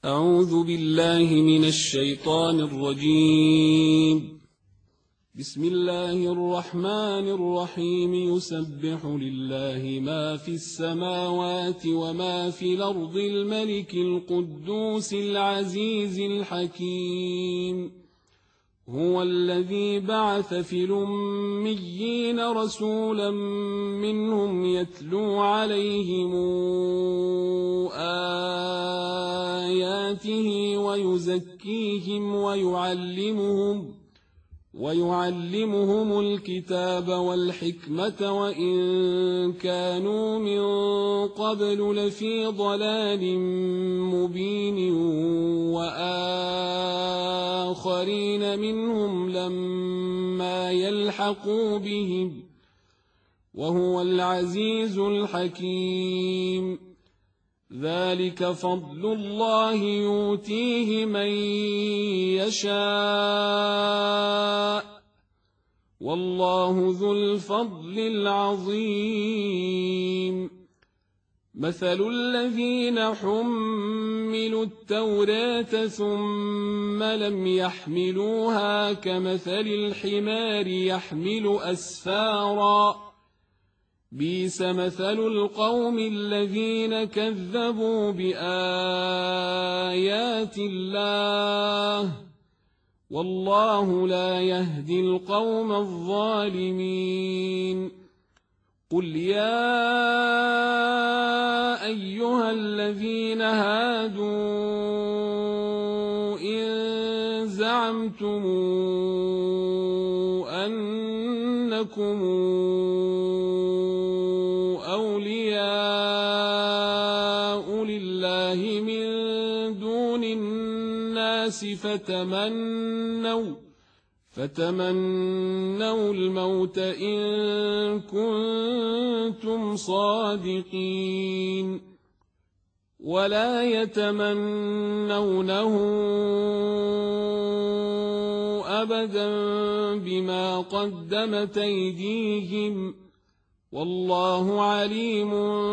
أعوذ بالله من الشيطان الرجيم. بسم الله الرحمن الرحيم. يسبح لله ما في السماوات وما في الأرض الملك القدوس العزيز الحكيم. هو الذي بعث في الأميين رسولا منهم يتلو عليهم آياته ويزكيهم ويعلمهم الكتاب والحكمة وإن كانوا من قبل لفي ضلال مبين وآخرين منهم لما يلحقوا بهم وهو العزيز الحكيم. ذلك فضل الله يؤتيه من يشاء والله ذو الفضل العظيم. مثل الذين حملوا التوراة ثم لم يحملوها كمثل الحمار يحمل أسفارا بئس مثل القوم الذين كذبوا بآيات الله والله لا يهدي القوم الظالمين. قل يا أيها الذين هادوا إن زعمتم أنكم أولياء لله من دون الناس فتمنوا الموت إن كنتم صادقين ولا يتمنونه أبدا بما قدمت أيديهم والله عليم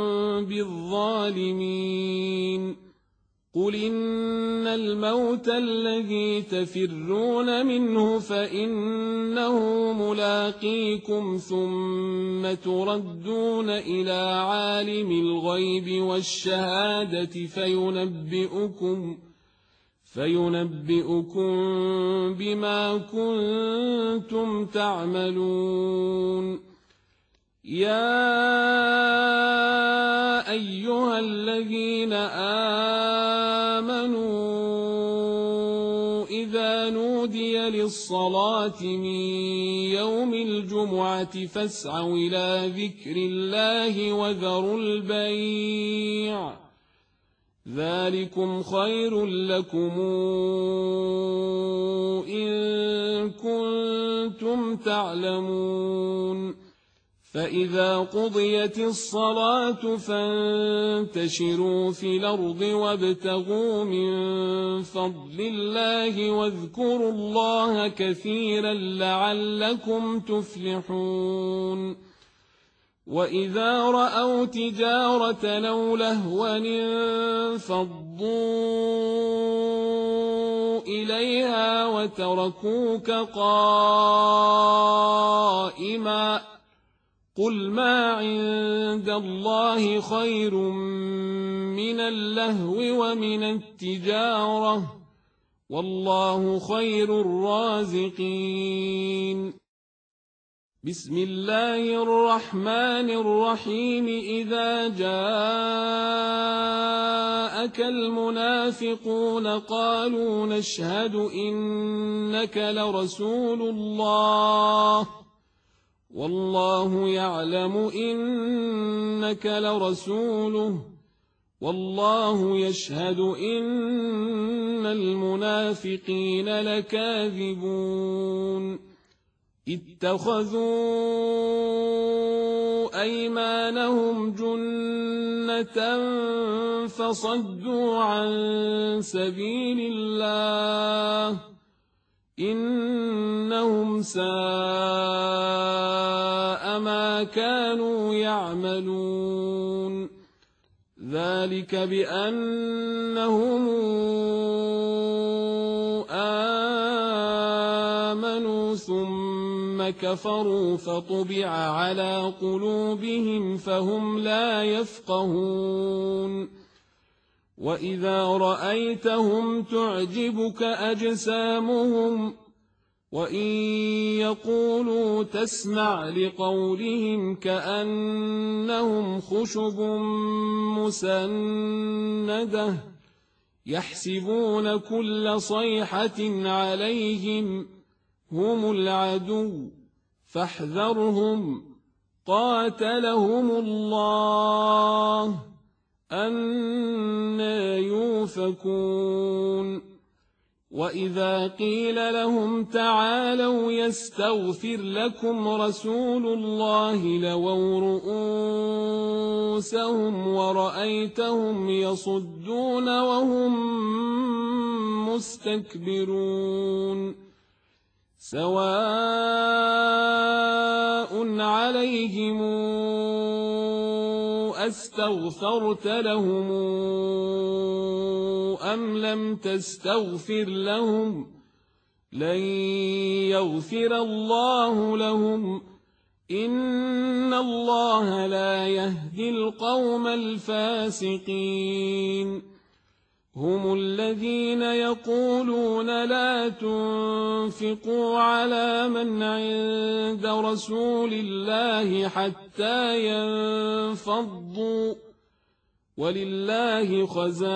بالظالمين. قل إن الموت الذي تفرون منه فإنه ملاقيكم ثم تردون إلى عالم الغيب والشهادة فينبئكم بما كنتم تعملون. يا أيها الذين آمنوا إذا نودي للصلاة من يوم الجمعة فاسعوا إلى ذكر الله وذروا البيع ذلكم خير لكم إن كنتم تعلمون. فإذا قضيت الصلاة فانتشروا في الأرض وابتغوا من فضل الله واذكروا الله كثيرا لعلكم تفلحون. وإذا رأوا تجارة أو لهوا انفضوا إليها وتركوك قائما قل ما عند الله خير من اللهو ومن التجارة والله خير الرازقين. بسم الله الرحمن الرحيم. إذا جاءك المنافقون قالوا نشهد إنك لرسول الله والله يعلم إنك لرسوله والله يشهد إن المنافقين لكاذبون. اتخذوا أيمانهم جنة فصدوا عن سبيل الله إنهم ساء ما كانوا يعملون. ذلك بأنهم الذين كفروا فطبع على قلوبهم فهم لا يفقهون وإذا رأيتهم تعجبك أجسامهم وإن يقولوا تسمع لقولهم كأنهم خشب مسندة يحسبون كل صيحة عليهم هم العدو فاحذرهم قاتلهم الله أنى يؤفكون وإذا قيل لهم تعالوا يستغفر لكم رسول الله لووا رؤوسهم ورأيتهم يصدون وهم مستكبرون سواء عليهم أستغفرت لهم أم لم تستغفر لهم لن يغفر الله لهم إن الله لا يهدي القوم الفاسقين هم الذين يقولون لا تنفقوا على من عند رسول الله حتى ينفضوا ولله خزائن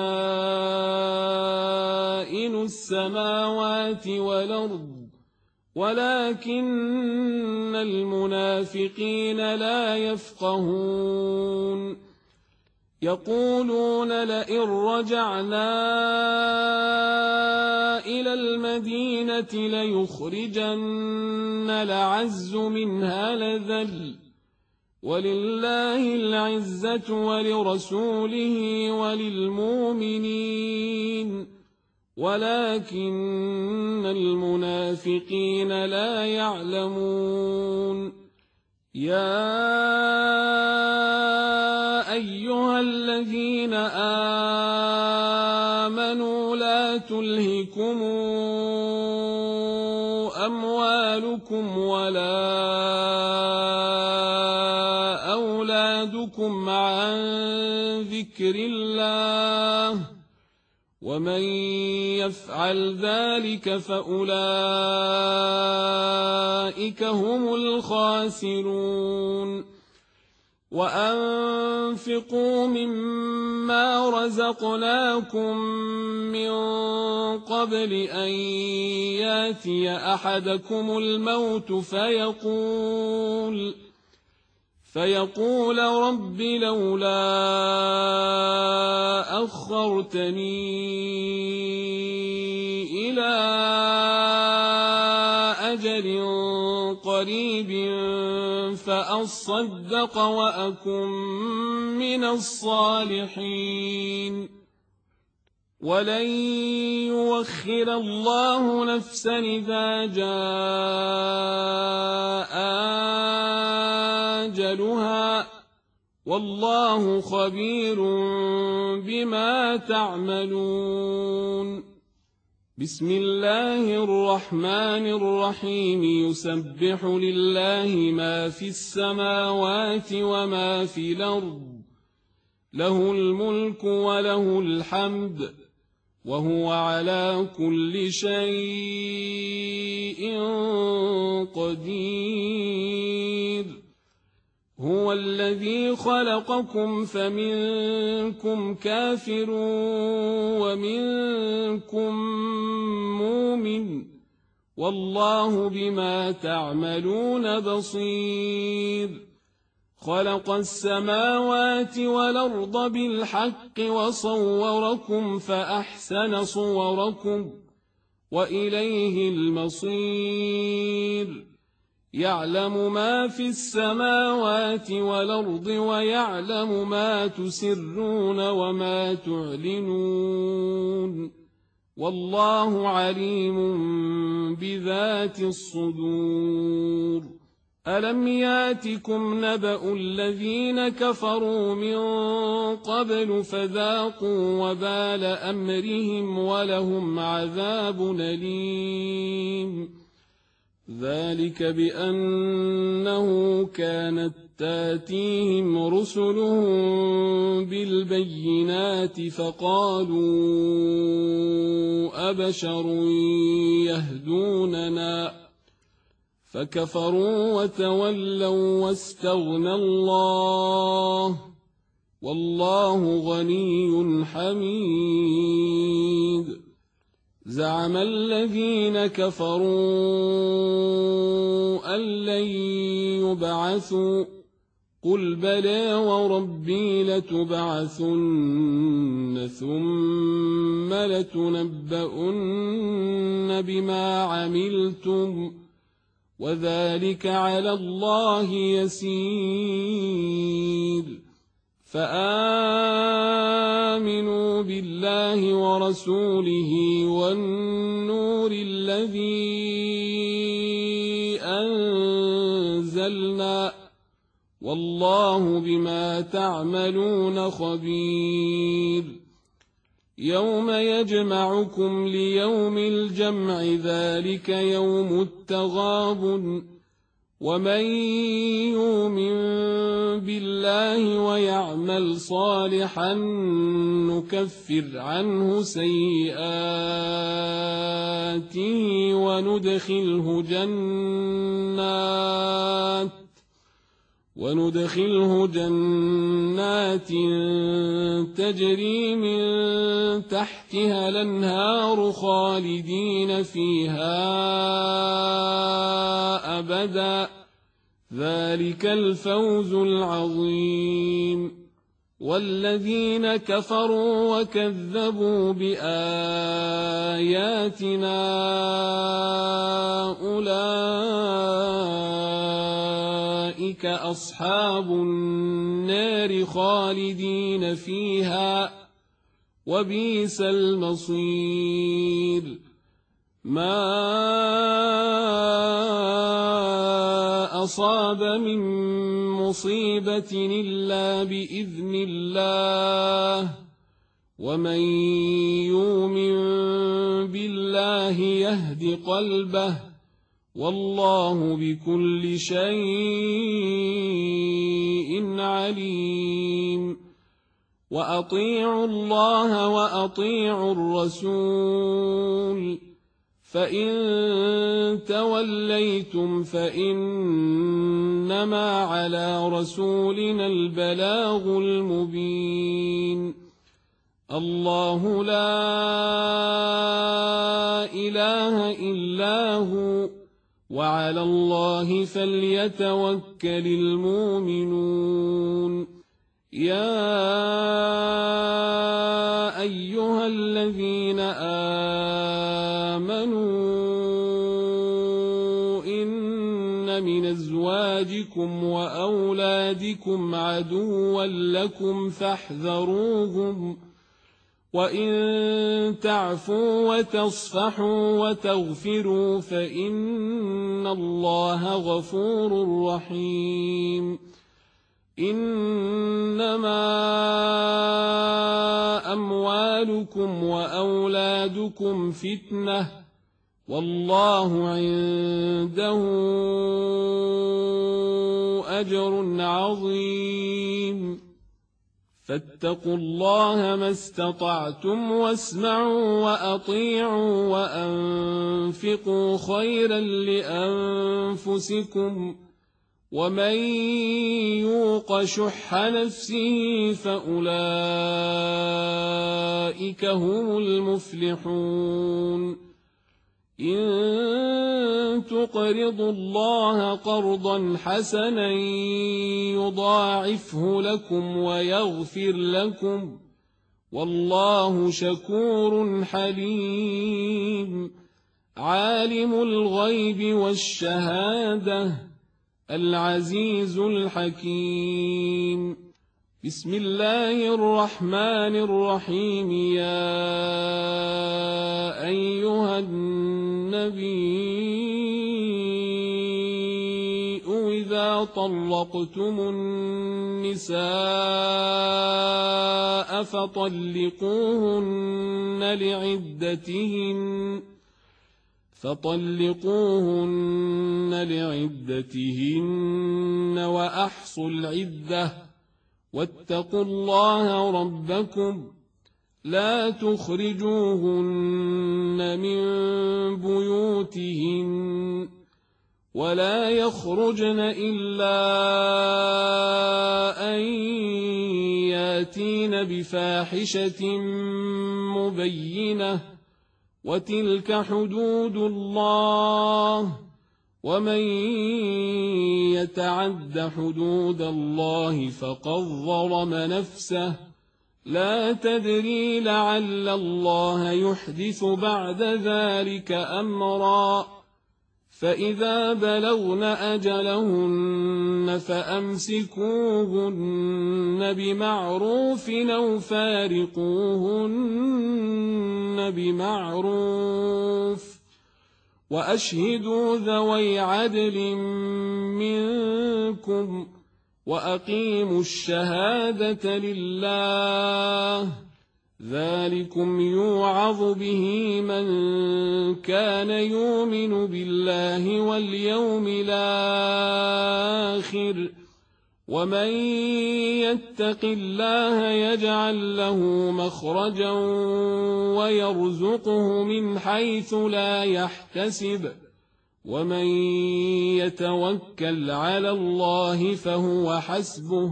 السماوات والأرض ولكن المنافقين لا يفقهون يقولون لئن رجعنا إلى المدينة ليخرجن الأعز منها الأذل ولله العزة ولرسوله وللمؤمنين ولكن المنافقين لا يعلمون يا أيها الذين آمنوا لا تلهكم أموالكم ولا أولادكم عن ذكر الله ومن يفعل ذلك فأولئك هم الخاسرون وأنفقوا مما رزقناكم من قبل أن ياتي أحدكم الموت فيقول رب لولا أخرتني إلى أجل قريب فأصدق وأكن من الصالحين ولن يؤخر الله نفسا إذا جاء أجلها والله خبير بما تعملون بسم الله الرحمن الرحيم يسبح لله ما في السماوات وما في الأرض له الملك وله الحمد وهو على كل شيء قدير هو الذي خلقكم فمنكم كافر ومنكم مؤمن والله بما تعملون بصير خلق السماوات والأرض بالحق وصوركم فأحسن صوركم وإليه المصير يعلم ما في السماوات والأرض ويعلم ما تسرون وما تعلنون والله عليم بذات الصدور ألم ياتكم نبأ الذين كفروا من قبل فذاقوا وبال أمرهم ولهم عذاب أليم ذلك بأنه كانت تاتيهم رسلهم بالبينات فقالوا أبشر يهدوننا فكفروا وتولوا واستغنى الله والله غني حميد. زعم الذين كفروا أن لن يبعثوا قل بلى وربي لتبعثن ثم لتنبؤن بما عملتم وذلك على الله يسير. فآمنوا بالله ورسوله والنور الذي أنزلنا والله بما تعملون خبير. يوم يجمعكم ليوم الجمع ذلك يوم التغابن ومن يؤمن بالله ويعمل صالحا نكفر عنه سيئاته وندخله جنات تجري من تحتها الأنهار خالدين فيها أبدا ذلك الفوز العظيم. والذين كفروا وكذبوا بآياتنا أولئك أصحاب النار خالدين فيها وبئس المصير. ما أصاب من مصيبة إلا بإذن الله ومن يؤمن بالله يهد قلبه والله بكل شيء عليم. وأطيعوا الله وأطيعوا الرسول فإن توليتم فإنما على رسولنا البلاغ المبين. الله لا إله إلا هو وعلى الله فليتوكل المؤمنون. يا أيها الذين آمنوا إن من أزواجكم وأولادكم عدوا لكم فاحذروهم وإن تعفوا وتصفحوا وتغفروا فإن الله غفور رحيم. إنما أموالكم وأولادكم فتنة والله عنده أجر عظيم. فاتقوا الله ما استطعتم واسمعوا وأطيعوا وأنفقوا خيرا لأنفسكم ومن يوق شح نفسه فأولئك هم المفلحون. إن تقرضوا الله قرضا حسنا يضاعفه لكم ويغفر لكم والله شكور حليم. عالم الغيب والشهادة العزيز الحكيم. بسم الله الرحمن الرحيم. يا أيها النبي إذا طلقتم النساء فطلقوهن لعدتهن وأحصوا العدة واتقوا الله ربكم لا تخرجوهن من بيوتهن ولا يخرجن إلا أن ياتين بفاحشة مبينة وتلك حدود الله ومن يتعد حدود الله فقد ظلم نفسه لا تدري لعل الله يحدث بعد ذلك أمرا فإذا بلغن أجلهن فأمسكوهن بمعروف أو فارقوهن بمعروف وأشهدوا ذوي عدل منكم وأقيموا الشهادة لله ذلكم يوعظ به من كان يؤمن بالله واليوم الآخر ومن يتق الله يجعل له مخرجا ويرزقه من حيث لا يحتسب ومن يتوكل على الله فهو حسبه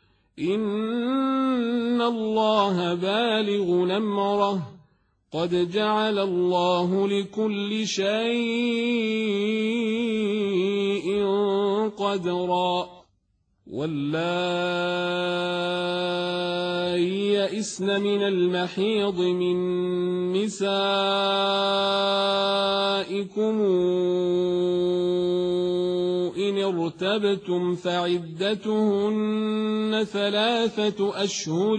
إن الله بالغ أمره قد جعل الله لكل شيء قدرا واللائي يئسن من المحيض من نسائكم إن ارتبتم فعدتهن 3 أشهر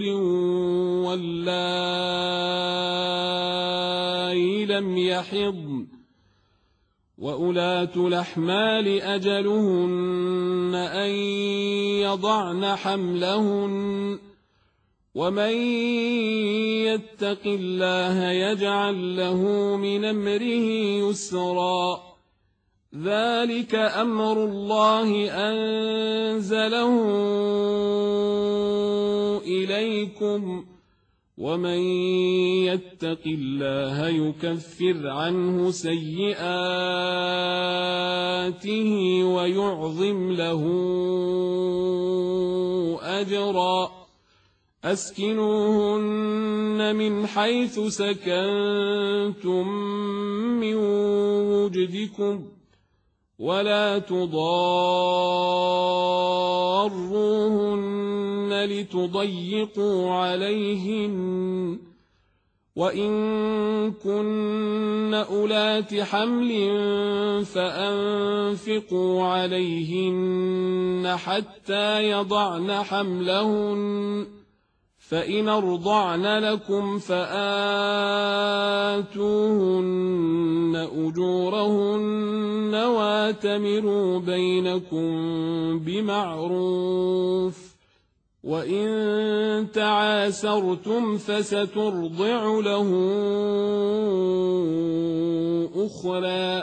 واللائي لم يحضن وأولاة الأحمال أجلهن أن يضعن حملهن ومن يتق الله يجعل له من أمره يسرا ذلك أمر الله أنزله إليكم ومن يتق الله يكفر عنه سيئاته ويعظم له أجرا أسكنوهن من حيث سكنتم من وجدكم ولا تضاروهن لتضيقوا عليهن وإن كن أولات حمل فأنفقوا عليهن حتى يضعن حملهن فإن أرضعن لكم فآتوهن أجورهن واتمروا بينكم بمعروف وإن تعاسرتم فسترضع له أخرى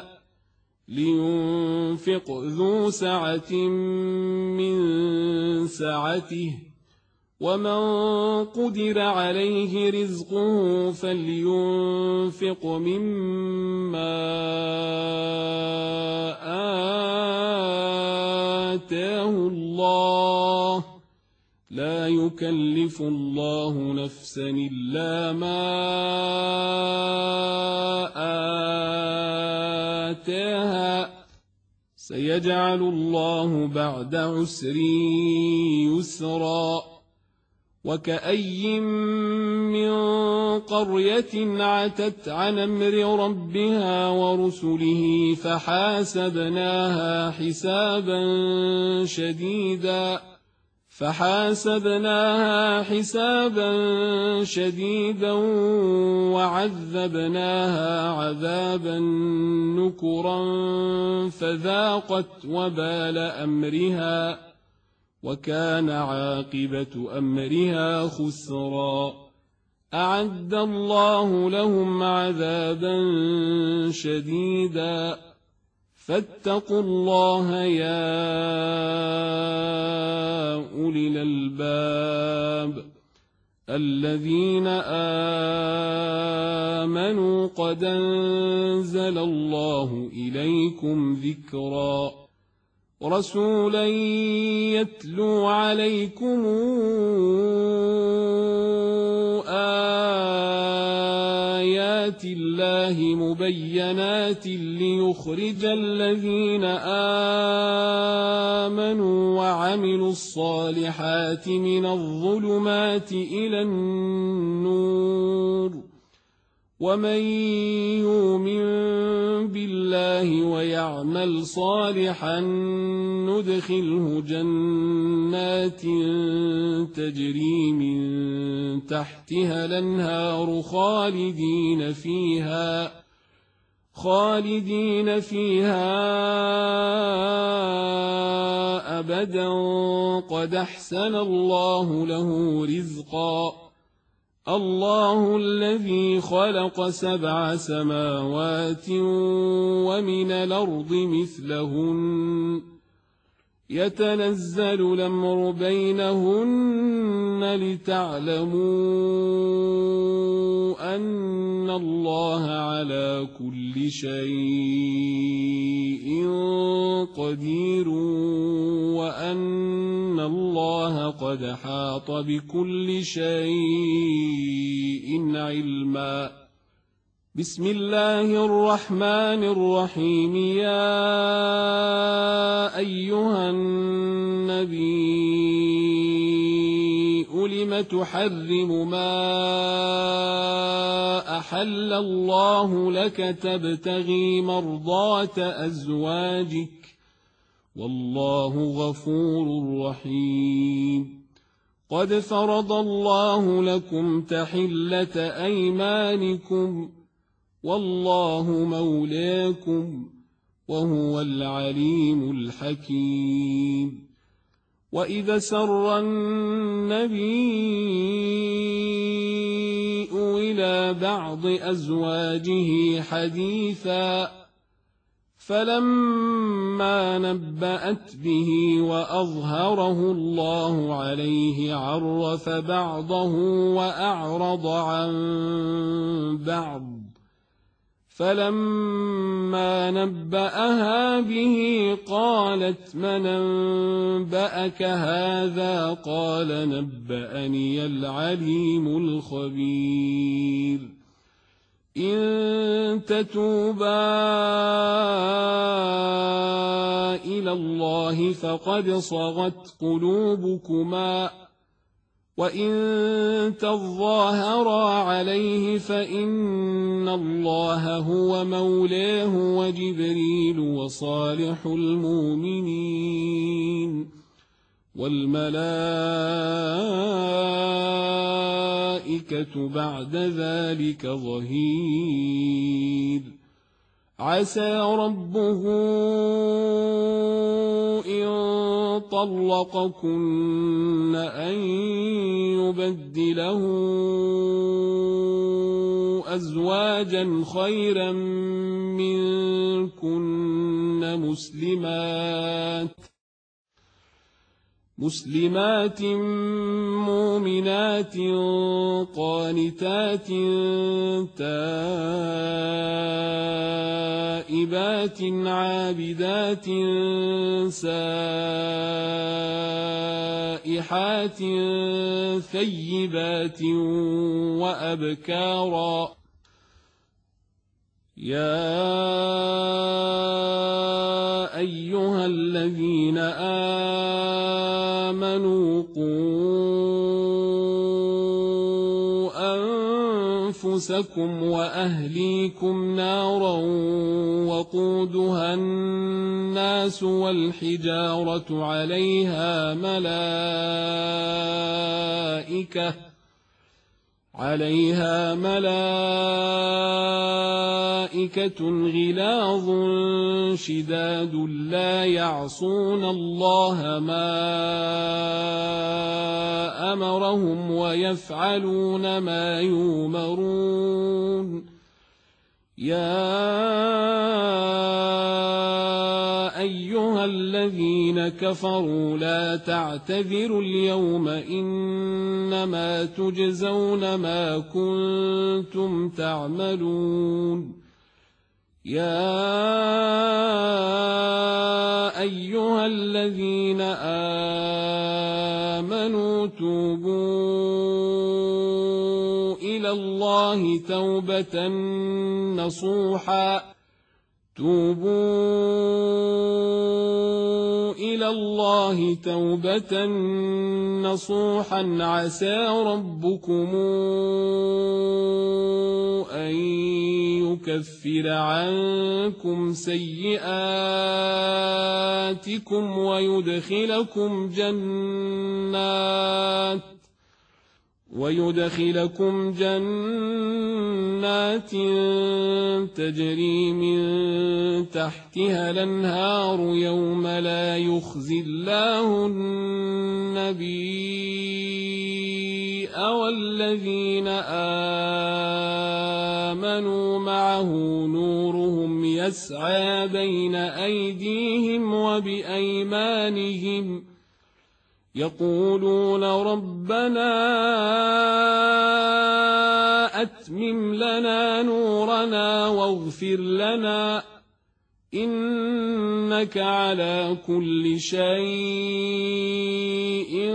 لينفق ذو سعة من سعته ومن قدر عليه رزقه فلينفق مما آتاه الله لا يكلف الله نفسا إلا ما آتاها سيجعل الله بعد عسر يسرا وكأي من قرية عتت عن أمر ربها ورسله فحاسبناها حسابا شديدا وعذبناها عذابا نكرا فذاقت وبال أمرها وكان عاقبة أمرها خسرا أعد الله لهم عذابا شديدا فاتقوا الله يا أولي الألباب الذين آمنوا قد أنزل الله إليكم ذكرا رسولا يتلو عليكم آيات الله مبينات ليخرج الذين آمنوا وعملوا الصالحات من الظلمات إلى النور ومن يؤمن بالله ويعمل صالحا ندخله جنات تجري من تحتها الأنهار خالدين فيها أبدا قد أحسن الله له رزقا الله الذي خلق 7 سماوات ومن الأرض مثلهن يتنزل الأمر بينهن لتعلموا أن الله على كل شيء قدير وأن الله قد أحاط بكل شيء علما بسم الله الرحمن الرحيم يا أيها النبي لم تحرم ما أحل الله لك تبتغي مرضات أزواجك والله غفور رحيم قد فرض الله لكم تحلة أيمانكم والله مولاكم وهو العليم الحكيم وإذا سر النبي إلى بعض أزواجه حديثا فلما نبأت به وأظهره الله عليه عرف بعضه وأعرض عن بعض فلما نبأها به قالت من أنبأك هذا قال نبأني العليم الخبير إن تتوبا إلى الله فقد صغت قلوبكما وإن تظاهرا عليه فإن الله هو مولاه وجبريل وصالح المؤمنين والملائكة بعد ذلك ظهير عسى ربه إن طلقكن أن يبدله أزواجا خيرا منكن مسلمات مؤمنات قانتات تائبات عابدات سائحات ثيبات وأبكارا يا أيها الذين آمنوا قوا أنفسكم وأهليكم نارا وقودها الناس والحجارة عليها ملائكة ملائكة غلاظ شداد لا يعصون الله ما أمرهم ويفعلون ما يؤمرون يا أيها الذين كفروا لا تعتذروا اليوم إنما تجزون ما كنتم تعملون يا أيها الذين آمنوا توبوا إلى الله توبة نصوحا عسى ربكم أن يكفر عنكم سيئاتكم ويدخلكم جنات تجري من تحتها الأنهار يوم لا يخزي الله النبي والذين آمنوا معه نورهم يسعى بين أيديهم وبأيمانهم يقولون ربنا أتمم لنا نورنا واغفر لنا إنك على كل شيء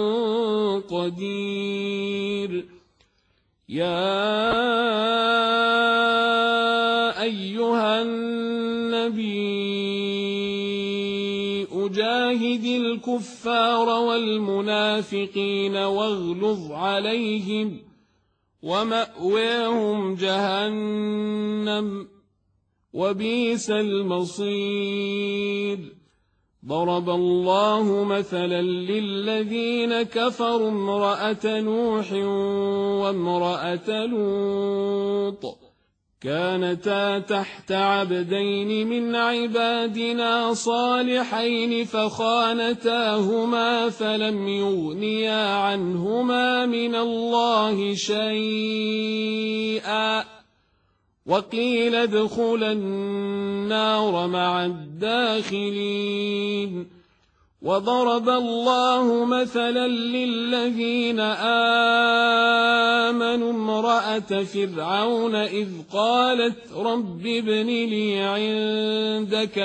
قدير يا أيها النبي جاهد الكفار والمنافقين واغلظ عليهم ومأواهم جهنم وبئس المصير ضرب الله مثلا للذين كفروا امرأة نوح وامرأة لوط كانتا تحت عبدين من عبادنا صالحين فخانتاهما فلم يغنيا عنهما من الله شيئا وقيل ادخلا النار مع الداخلين وضرب الله مثلا للذين آمنوا امرأة فرعون إذ قالت رب ابن لي عندك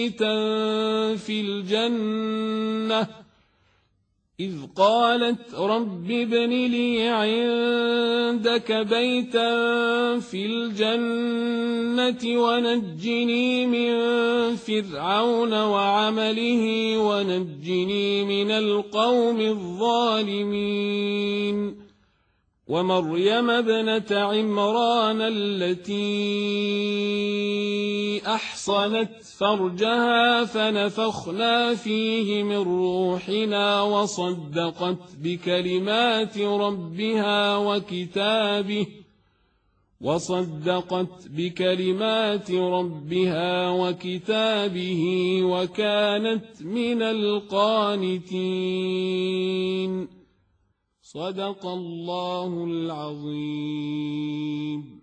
بيتا في الجنة ونجني من فرعون وعمله ونجني من القوم الظالمين ومريم ابنة عمران التي أحصنت فرجها فنفخنا فيه من روحنا وصدقت بكلمات ربها وكتابه وكانت من القانتين صدق الله العظيم.